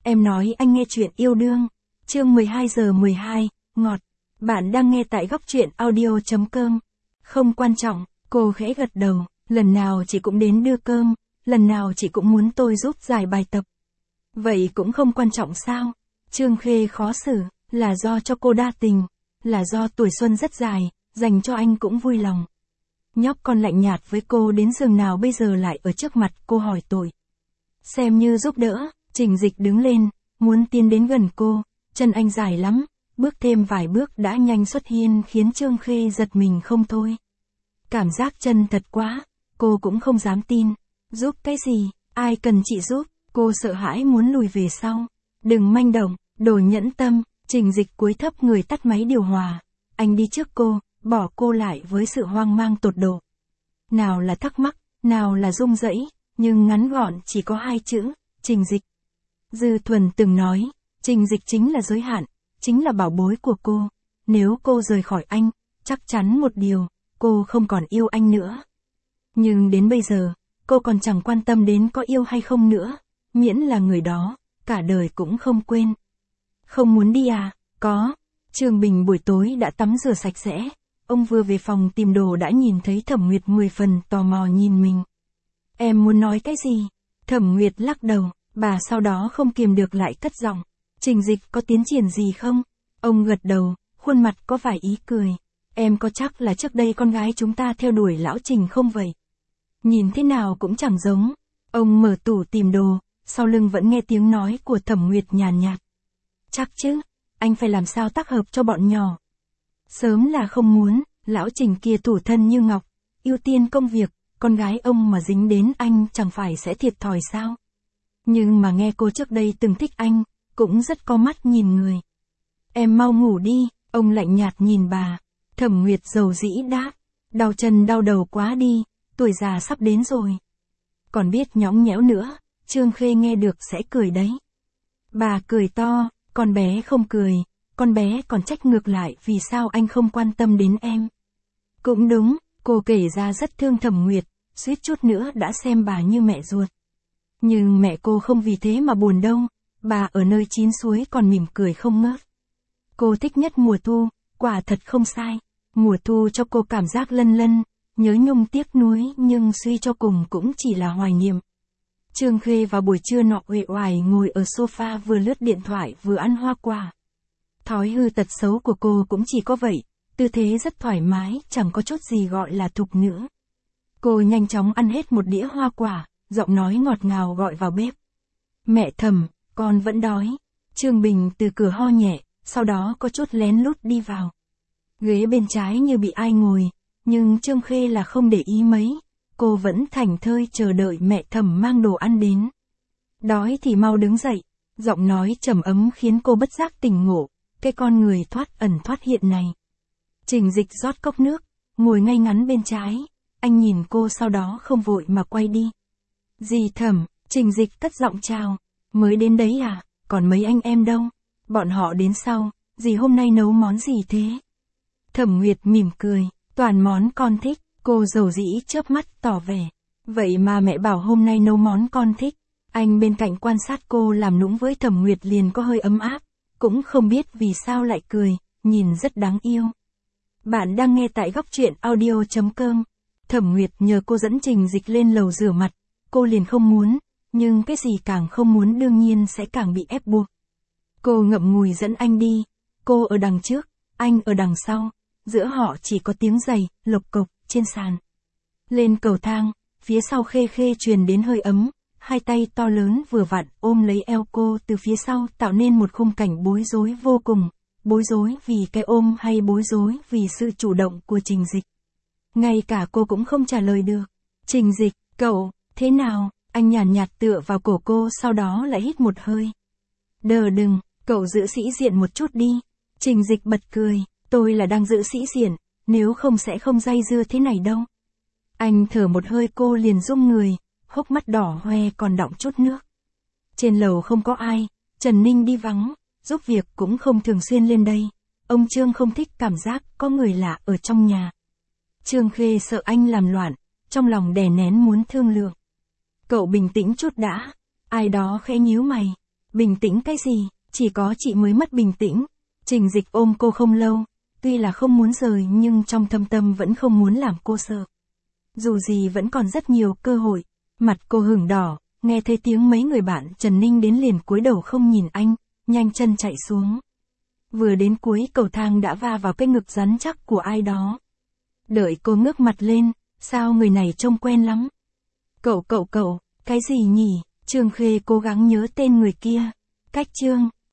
Em nói anh nghe chuyện yêu đương. Chương 12:12, ngọt. Bạn đang nghe tại góc truyện audio.com. Không quan trọng, cô khẽ gật đầu, lần nào chị cũng đến đưa cơm, lần nào chị cũng muốn tôi giúp giải bài tập. Vậy cũng không quan trọng sao? Trương Khê khó xử, là do cho cô đa tình, là do tuổi xuân rất dài, dành cho anh cũng vui lòng. Nhóc con lạnh nhạt với cô đến giường nào bây giờ lại ở trước mặt cô hỏi tội. Xem như giúp đỡ, Trình Dịch đứng lên, muốn tiến đến gần cô, chân anh dài lắm, bước thêm vài bước đã nhanh xuất hiện khiến Trương Khê giật mình không thôi. Cảm giác chân thật quá, cô cũng không dám tin. Giúp cái gì, ai cần chị giúp, cô sợ hãi muốn lùi về sau. Đừng manh động, đồ nhẫn tâm, Trình Dịch cúi thấp người tắt máy điều hòa. Anh đi trước cô, bỏ cô lại với sự hoang mang tột độ. Nào là thắc mắc, nào là rung rẩy, nhưng ngắn gọn chỉ có hai chữ, Trình Dịch. Dư Thuần từng nói, Trình Dịch chính là giới hạn, chính là bảo bối của cô. Nếu cô rời khỏi anh, chắc chắn một điều, cô không còn yêu anh nữa. Nhưng đến bây giờ, cô còn chẳng quan tâm đến có yêu hay không nữa, miễn là người đó, cả đời cũng không quên. Không muốn đi à? Có. Trương Bình buổi tối đã tắm rửa sạch sẽ, ông vừa về phòng tìm đồ đã nhìn thấy Thẩm Nguyệt 10 phần tò mò nhìn mình. Em muốn nói cái gì? Thẩm Nguyệt lắc đầu, bà sau đó không kiềm được lại cất giọng. Trình Dịch có tiến triển gì không? Ông gật đầu, khuôn mặt có vài ý cười. Em có chắc là trước đây con gái chúng ta theo đuổi lão Trình không vậy? Nhìn thế nào cũng chẳng giống. Ông mở tủ tìm đồ, sau lưng vẫn nghe tiếng nói của Thẩm Nguyệt nhàn nhạt. Chắc chứ, anh phải làm sao tác hợp cho bọn nhỏ. Sớm là không muốn, lão Trình kia thủ thân như ngọc, ưu tiên công việc, con gái ông mà dính đến anh chẳng phải sẽ thiệt thòi sao? Nhưng mà nghe cô trước đây từng thích anh, cũng rất có mắt nhìn người. Em mau ngủ đi, ông lạnh nhạt nhìn bà. Thẩm Nguyệt dầu dĩ đáp, đau chân đau đầu quá đi, tuổi già sắp đến rồi. Còn biết nhõng nhẽo nữa, Trương Khê nghe được sẽ cười đấy. Bà cười to, con bé không cười, con bé còn trách ngược lại vì sao anh không quan tâm đến em. Cũng đúng, cô kể ra rất thương Thẩm Nguyệt, suýt chút nữa đã xem bà như mẹ ruột. Nhưng mẹ cô không vì thế mà buồn đâu, bà ở nơi chín suối còn mỉm cười không ngớt. Cô thích nhất mùa thu, quả thật không sai, mùa thu cho cô cảm giác lân lân, nhớ nhung tiếc nuối nhưng suy cho cùng cũng chỉ là hoài niệm. Trương Khê vào buổi trưa nọ uể oải ngồi ở sofa vừa lướt điện thoại vừa ăn hoa quả. Thói hư tật xấu của cô cũng chỉ có vậy, tư thế rất thoải mái, chẳng có chút gì gọi là thục nữ. Cô nhanh chóng ăn hết một đĩa hoa quả, giọng nói ngọt ngào gọi vào bếp. Mẹ Thẩm, con vẫn đói. Trương Bình từ cửa ho nhẹ, sau đó có chút lén lút đi vào. Ghế bên trái như bị ai ngồi, nhưng Trương Khê là không để ý mấy, cô vẫn thảnh thơi chờ đợi mẹ Thẩm mang đồ ăn đến. Đói thì mau đứng dậy, giọng nói trầm ấm khiến cô bất giác tỉnh ngộ, cái con người thoát ẩn thoát hiện này. Trình Dịch rót cốc nước, ngồi ngay ngắn bên trái, anh nhìn cô sau đó không vội mà quay đi. Dì Thẩm, Trình Dịch cất giọng chào, mới đến đấy à, còn mấy anh em đâu, bọn họ đến sau, dì hôm nay nấu món gì thế? Thẩm Nguyệt mỉm cười, toàn món con thích, cô dầu dĩ chớp mắt tỏ vẻ. Vậy mà mẹ bảo hôm nay nấu món con thích. Anh bên cạnh quan sát cô làm nũng với Thẩm Nguyệt liền có hơi ấm áp, cũng không biết vì sao lại cười, nhìn rất đáng yêu. Bạn đang nghe tại góc truyện audio.com. Thẩm Nguyệt nhờ cô dẫn Trình Dịch lên lầu rửa mặt, cô liền không muốn, nhưng cái gì càng không muốn đương nhiên sẽ càng bị ép buộc. Cô ngậm ngùi dẫn anh đi, cô ở đằng trước, anh ở đằng sau, giữa họ chỉ có tiếng giày, lộc cộc, trên sàn. Lên cầu thang, phía sau Khê Khê truyền đến hơi ấm, hai tay to lớn vừa vặn ôm lấy eo cô từ phía sau tạo nên một khung cảnh bối rối vô cùng, bối rối vì cái ôm hay bối rối vì sự chủ động của Trình Dịch. Ngay cả cô cũng không trả lời được. Trình Dịch, cậu, thế nào? Anh nhàn nhạt tựa vào cổ cô sau đó lại hít một hơi. Đừng, cậu giữ sĩ diện một chút đi. Trình Dịch bật cười, tôi là đang giữ sĩ diện, nếu không sẽ không dây dưa thế này đâu. Anh thở một hơi cô liền rung người, hốc mắt đỏ hoe còn đọng chút nước. Trên lầu không có ai, Trần Ninh đi vắng, giúp việc cũng không thường xuyên lên đây. Ông Trương không thích cảm giác có người lạ ở trong nhà. Trương Khê sợ anh làm loạn, trong lòng đè nén muốn thương lượng. Cậu bình tĩnh chút đã. Ai đó khẽ nhíu mày. Bình tĩnh cái gì, chỉ có chị mới mất bình tĩnh. Trình Dịch ôm cô không lâu, tuy là không muốn rời nhưng trong thâm tâm vẫn không muốn làm cô sợ. Dù gì vẫn còn rất nhiều cơ hội. Mặt cô hửng đỏ, nghe thấy tiếng mấy người bạn Trần Ninh đến liền cúi đầu không nhìn anh, nhanh chân chạy xuống. Vừa đến cuối cầu thang đã va vào cái ngực rắn chắc của ai đó. Đợi cô ngước mặt lên, sao người này trông quen lắm. Cậu, cái gì nhỉ? Trương Khê cố gắng nhớ tên người kia. Cách Trương,